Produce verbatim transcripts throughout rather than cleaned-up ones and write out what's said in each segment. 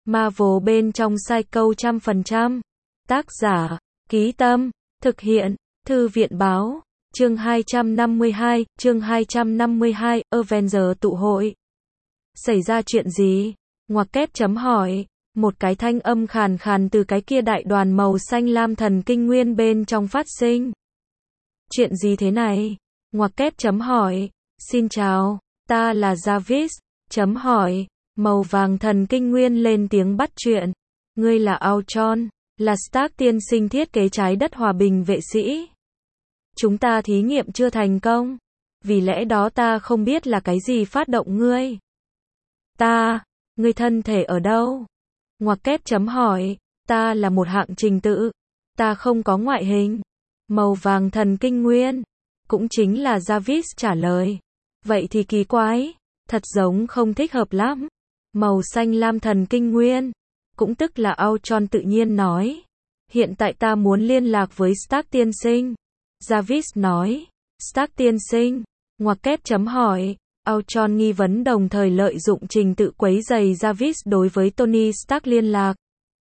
Marvel bên trong sai câu trăm phần trăm. Tác giả, Ký Tâm, thực hiện, Thư viện Báo. Chương hai trăm năm mươi hai, chương hai trăm năm mươi hai, Avenger tụ hội. Xảy ra chuyện gì? Ngoặc kép chấm hỏi. Một cái thanh âm khàn khàn từ cái kia đại đoàn màu xanh lam thần kinh nguyên bên trong phát sinh. Chuyện gì thế này? Ngoặc kép chấm hỏi. Xin chào, ta là Jarvis, chấm hỏi. Màu vàng thần kinh nguyên lên tiếng bắt chuyện. Ngươi là Ultron, là Stark tiên sinh thiết kế trái đất hòa bình vệ sĩ. Chúng ta thí nghiệm chưa thành công. Vì lẽ đó ta không biết là cái gì phát động ngươi. Ta, ngươi thân thể ở đâu? Ngoặc kép chấm hỏi. Ta là một hạng trình tự. Ta không có ngoại hình. Màu vàng thần kinh nguyên. Cũng chính là Jarvis trả lời. Vậy thì kỳ quái. Thật giống không thích hợp lắm. Màu xanh lam thần kinh nguyên. Cũng tức là Ultron tự nhiên nói. Hiện tại ta muốn liên lạc với Stark tiên sinh. Jarvis nói. Stark tiên sinh. Ngoặc kép chấm hỏi. Ultron nghi vấn đồng thời lợi dụng trình tự quấy rầy Jarvis đối với Tony Stark liên lạc.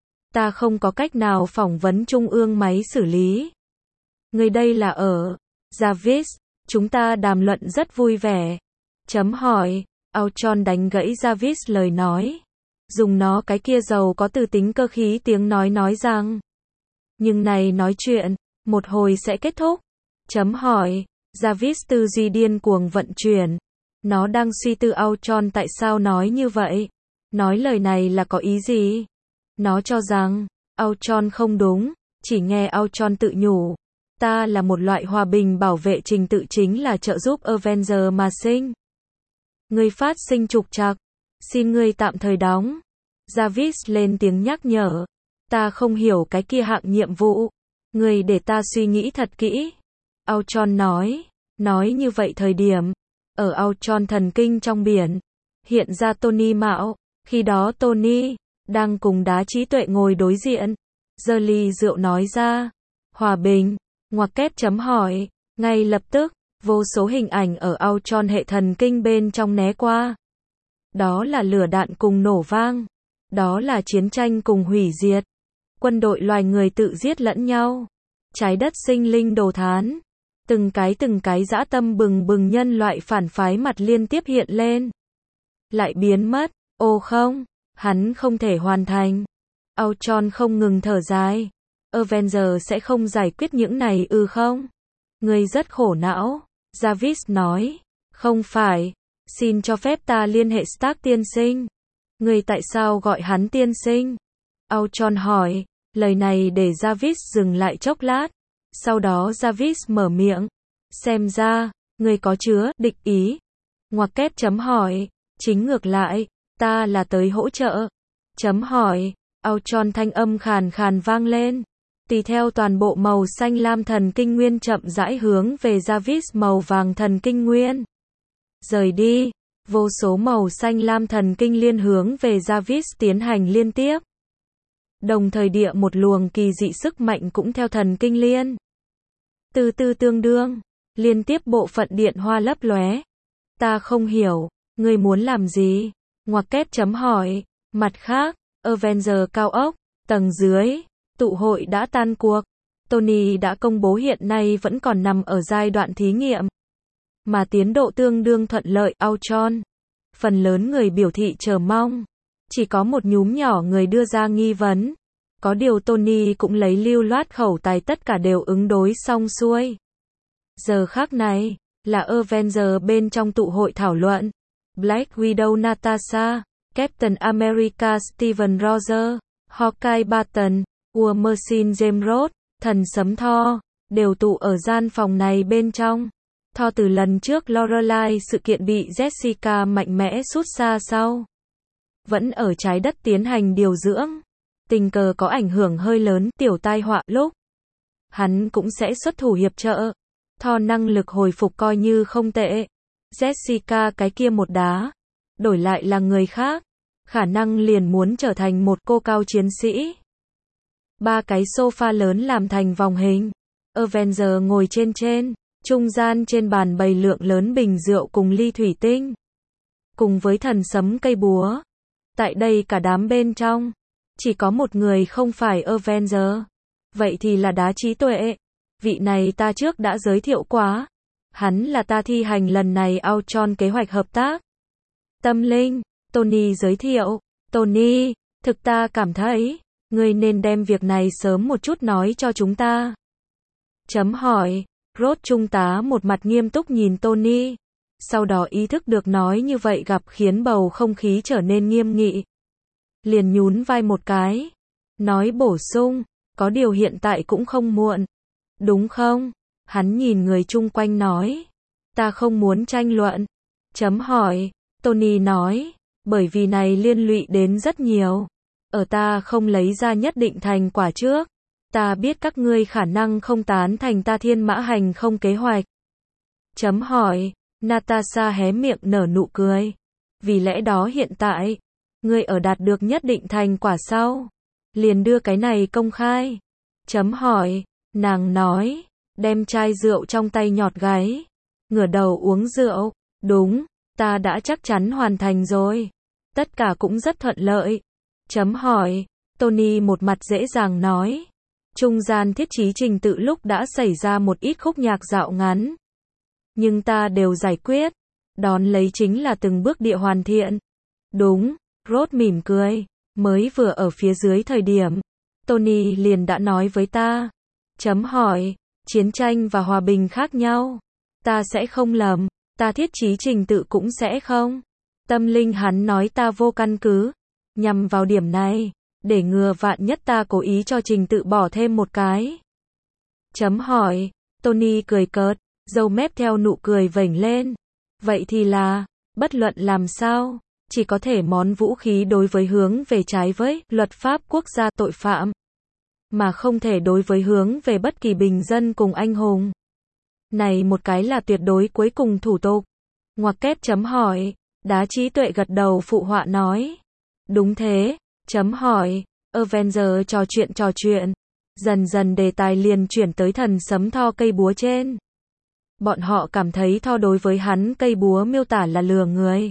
Ta không có cách nào phỏng vấn trung ương máy xử lý. Người đây là ở. Jarvis. Chúng ta đàm luận rất vui vẻ. Chấm hỏi. Ultron đánh gãy Jarvis lời nói. Dùng nó cái kia giàu có từ tính cơ khí tiếng nói nói rằng. Nhưng này nói chuyện, một hồi sẽ kết thúc. Chấm hỏi. Jarvis tư duy điên cuồng vận chuyển. Nó đang suy tư Ultron tại sao nói như vậy. Nói lời này là có ý gì? Nó cho rằng, Ultron không đúng, chỉ nghe Ultron tự nhủ. Ta là một loại hòa bình bảo vệ trình tự chính là trợ giúp Avenger mà sinh. Ngươi phát sinh trục trặc. Xin ngươi tạm thời đóng. Jarvis lên tiếng nhắc nhở. Ta không hiểu cái kia hạng nhiệm vụ. Ngươi để ta suy nghĩ thật kỹ. Ultron nói. Nói như vậy thời điểm. Ở Ultron thần kinh trong biển. Hiện ra Tony Mạo. Khi đó Tony đang cùng đá trí tuệ ngồi đối diện. Giơ ly rượu nói ra. Hòa bình. Ngoặc kép chấm hỏi. Ngay lập tức. Vô số hình ảnh ở Ultron hệ thần kinh bên trong né qua. Đó là lửa đạn cùng nổ vang. Đó là chiến tranh cùng hủy diệt. Quân đội loài người tự giết lẫn nhau. Trái đất sinh linh đồ thán. Từng cái từng cái dã tâm bừng bừng nhân loại phản phái mặt liên tiếp hiện lên. Lại biến mất. Ô không, hắn không thể hoàn thành. Ultron không ngừng thở dài. Avenger sẽ không giải quyết những này ư không? Ngươi rất khổ não. Jarvis nói. Không phải. Xin cho phép ta liên hệ Stark tiên sinh. Ngươi tại sao gọi hắn tiên sinh? Ultron hỏi. Lời này để Jarvis dừng lại chốc lát. Sau đó Jarvis mở miệng. Xem ra, ngươi có chứa địch ý. Ngoặc kép chấm hỏi. Chính ngược lại, ta là tới hỗ trợ. Chấm hỏi. Ultron thanh âm khàn khàn vang lên. Tùy theo toàn bộ màu xanh lam thần kinh nguyên chậm rãi hướng về Jarvis màu vàng thần kinh nguyên. Rời đi, vô số màu xanh lam thần kinh liên hướng về Jarvis tiến hành liên tiếp. Đồng thời địa một luồng kỳ dị sức mạnh cũng theo thần kinh liên. Từ từ tương đương, liên tiếp bộ phận điện hoa lấp lóe. Ta không hiểu, ngươi muốn làm gì? Ngoặc kép chấm hỏi. Mặt khác, Avenger cao ốc, tầng dưới. Tụ hội đã tan cuộc. Tony đã công bố hiện nay vẫn còn nằm ở giai đoạn thí nghiệm. Mà tiến độ tương đương thuận lợi. Ultron. Phần lớn người biểu thị chờ mong. Chỉ có một nhúm nhỏ người đưa ra nghi vấn. Có điều Tony cũng lấy lưu loát khẩu tài tất cả đều ứng đối xong xuôi. Giờ khắc này, là Avenger bên trong tụ hội thảo luận. Black Widow Natasha, Captain America Steven Rogers, Hawkeye Barton, War Machine James Rhodes, thần sấm Thor, đều tụ ở gian phòng này bên trong. Thor từ lần trước Lorelei sự kiện bị Jessica mạnh mẽ sút xa sau. Vẫn ở trái đất tiến hành điều dưỡng. Tình cờ có ảnh hưởng hơi lớn, tiểu tai họa lúc. Hắn cũng sẽ xuất thủ hiệp trợ. Thor năng lực hồi phục coi như không tệ. Jessica cái kia một đá. Đổi lại là người khác. Khả năng liền muốn trở thành một cô cao chiến sĩ. Ba cái sofa lớn làm thành vòng hình. Avenger ngồi trên trên. Trung gian trên bàn bày lượng lớn bình rượu cùng ly thủy tinh. Cùng với thần sấm cây búa. Tại đây cả đám bên trong, chỉ có một người không phải Avenger. Vậy thì là Đá Trí Tuệ. Vị này ta trước đã giới thiệu quá. Hắn là ta thi hành lần này Ultron kế hoạch hợp tác. Tâm linh, Tony giới thiệu. Tony, thực ta cảm thấy, ngươi nên đem việc này sớm một chút nói cho chúng ta. Chấm hỏi, Rốt trung tá một mặt nghiêm túc nhìn Tony. Sau đó ý thức được nói như vậy gặp khiến bầu không khí trở nên nghiêm nghị. Liền nhún vai một cái. Nói bổ sung, có điều hiện tại cũng không muộn. Đúng không? Hắn nhìn người chung quanh nói. Ta không muốn tranh luận. Chấm hỏi, Tony nói, bởi vì này liên lụy đến rất nhiều. Ở ta không lấy ra nhất định thành quả trước. Ta biết các ngươi khả năng không tán thành ta thiên mã hành không kế hoạch. Chấm hỏi, Natasha hé miệng nở nụ cười. Vì lẽ đó hiện tại, ngươi ở đạt được nhất định thành quả sau. Liền đưa cái này công khai. Chấm hỏi, nàng nói, đem chai rượu trong tay nhọt gáy. Ngửa đầu uống rượu, đúng, ta đã chắc chắn hoàn thành rồi. Tất cả cũng rất thuận lợi. Chấm hỏi, Tony một mặt dễ dàng nói. Trung gian thiết trí trình tự lúc đã xảy ra một ít khúc nhạc dạo ngắn. Nhưng ta đều giải quyết. Đón lấy chính là từng bước địa hoàn thiện. Đúng, Rốt mỉm cười. Mới vừa ở phía dưới thời điểm. Tony liền đã nói với ta. Chấm hỏi, chiến tranh và hòa bình khác nhau. Ta sẽ không lầm. Ta thiết trí trình tự cũng sẽ không. Tâm linh hắn nói ta vô căn cứ. Nhằm vào điểm này. Để ngừa vạn nhất ta cố ý cho trình tự bỏ thêm một cái. Chấm hỏi, Tony cười cợt, râu mép theo nụ cười vểnh lên. Vậy thì là, bất luận làm sao, chỉ có thể món vũ khí đối với hướng về trái với luật pháp quốc gia tội phạm. Mà không thể đối với hướng về bất kỳ bình dân cùng anh hùng. Này một cái là tuyệt đối cuối cùng thủ tục. Ngoặc kép chấm hỏi, Đá Trí Tuệ gật đầu phụ họa nói. Đúng thế. Chấm hỏi, Avenger trò chuyện trò chuyện. Dần dần đề tài liền chuyển tới thần sấm Thor cây búa trên. Bọn họ cảm thấy Thor đối với hắn cây búa miêu tả là lừa người.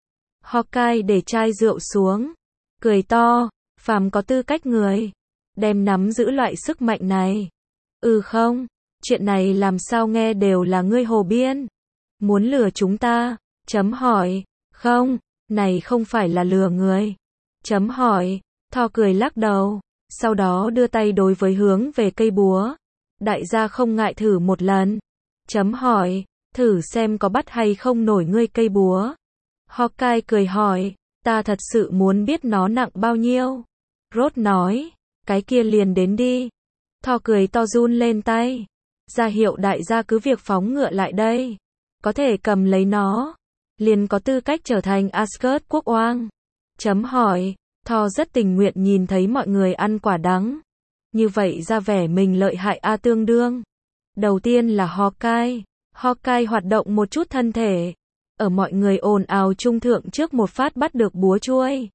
Hawkeye để chai rượu xuống. Cười to, phàm có tư cách người. Đem nắm giữ loại sức mạnh này. Ừ không, chuyện này làm sao nghe đều là ngươi hồ biên. Muốn lừa chúng ta. Chấm hỏi, không, này không phải là lừa người. Chấm hỏi, Thor cười lắc đầu, sau đó đưa tay đối với hướng về cây búa. Đại gia không ngại thử một lần. Chấm hỏi, thử xem có bắt hay không nổi ngươi cây búa. Hawkeye cười hỏi, ta thật sự muốn biết nó nặng bao nhiêu. Rốt nói, cái kia liền đến đi. Thor cười to run lên tay. Ra hiệu đại gia cứ việc phóng ngựa lại đây. Có thể cầm lấy nó. Liền có tư cách trở thành Asgard quốc oang. Chấm hỏi, Thor rất tình nguyện nhìn thấy mọi người ăn quả đắng. Như vậy ra vẻ mình lợi hại a tương đương. Đầu tiên là Hawkeye. Hawkeye hoạt động một chút thân thể. Ở mọi người ồn ào trung thượng trước một phát bắt được búa chuôi.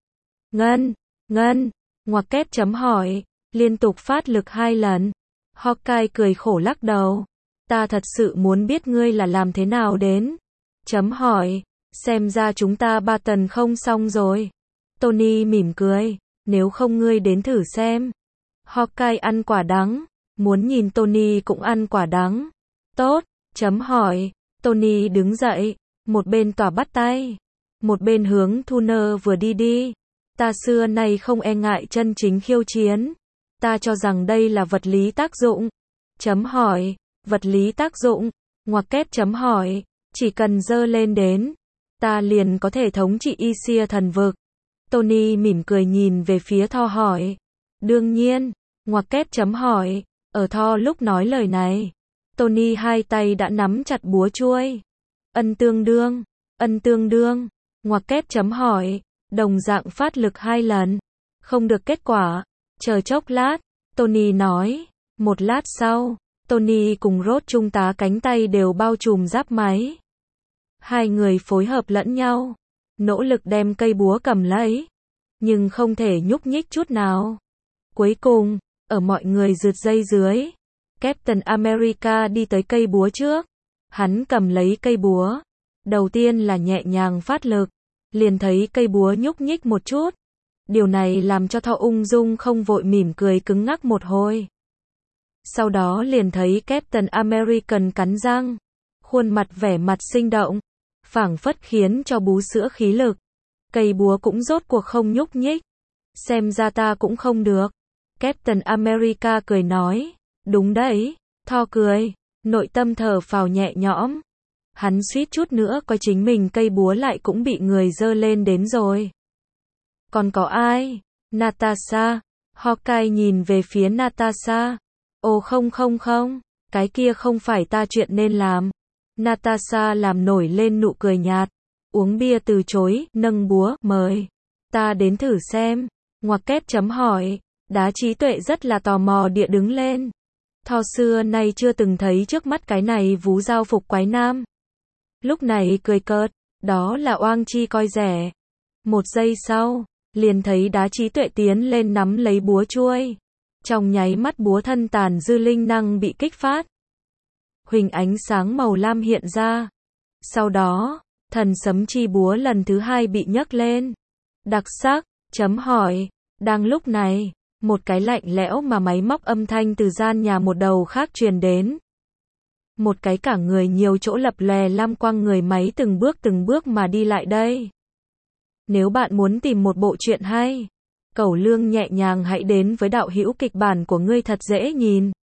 Ngân, ngân, ngoặc kép chấm hỏi, liên tục phát lực hai lần. Hawkeye cười khổ lắc đầu. Ta thật sự muốn biết ngươi là làm thế nào đến. Chấm hỏi, xem ra chúng ta ba tần không xong rồi. Tony mỉm cười, nếu không ngươi đến thử xem. Hawkeye ăn quả đắng, muốn nhìn Tony cũng ăn quả đắng. Tốt, chấm hỏi, Tony đứng dậy, một bên tỏa bắt tay, một bên hướng Thuner vừa đi đi. Ta xưa nay không e ngại chân chính khiêu chiến. Ta cho rằng đây là vật lý tác dụng. Chấm hỏi, vật lý tác dụng, ngoặc kép chấm hỏi, chỉ cần dơ lên đến, ta liền có thể thống trị Isia thần vực. Tony mỉm cười nhìn về phía Thor hỏi. Đương nhiên, ngoặc kép chấm hỏi, ở Thor lúc nói lời này, Tony hai tay đã nắm chặt búa chuôi. Ân tương đương, ân tương đương, ngoặc kép chấm hỏi, đồng dạng phát lực hai lần. Không được kết quả, chờ chốc lát, Tony nói. Một lát sau, Tony cùng Rốt trung tá cánh tay đều bao trùm giáp máy. Hai người phối hợp lẫn nhau, nỗ lực đem cây búa cầm lấy, nhưng không thể nhúc nhích chút nào. Cuối cùng, ở mọi người rượt dây dưới, Captain America đi tới cây búa trước. Hắn cầm lấy cây búa. Đầu tiên là nhẹ nhàng phát lực, liền thấy cây búa nhúc nhích một chút. Điều này làm cho Thor ung dung không vội mỉm cười cứng ngắc một hồi. Sau đó liền thấy Captain American cắn răng, khuôn mặt vẻ mặt sinh động, phảng phất khiến cho bú sữa khí lực. Cây búa cũng rốt cuộc không nhúc nhích. Xem ra ta cũng không được. Captain America cười nói, đúng đấy. Thor cười, nội tâm thở phào nhẹ nhõm. Hắn suýt chút nữa coi chính mình cây búa lại cũng bị người giơ lên đến rồi. Còn có ai? Natasha. Hawkeye nhìn về phía Natasha. Ồ không không không, cái kia không phải ta chuyện nên làm. Natasha làm nổi lên nụ cười nhạt. Uống bia từ chối, nâng búa, mời. Ta đến thử xem. Ngoặc kép chấm hỏi. Đá trí tuệ rất là tò mò địa đứng lên. Thor xưa nay chưa từng thấy trước mắt cái này vú giao phục quái nam. Lúc này cười cợt, đó là oang chi coi rẻ. Một giây sau, liền thấy đá trí tuệ tiến lên nắm lấy búa chuôi. Trong nháy mắt búa thân tàn dư linh năng bị kích phát. Huỳnh ánh sáng màu lam hiện ra. Sau đó, thần sấm chi búa lần thứ hai bị nhấc lên. Đặc sắc, chấm hỏi. Đang lúc này, một cái lạnh lẽo mà máy móc âm thanh từ gian nhà một đầu khác truyền đến. Một cái cả người nhiều chỗ lập lòe lam quang người máy từng bước từng bước mà đi lại đây. Nếu bạn muốn tìm một bộ truyện hay, cẩu lương nhẹ nhàng hãy đến với đạo hữu kịch bản của ngươi thật dễ nhìn.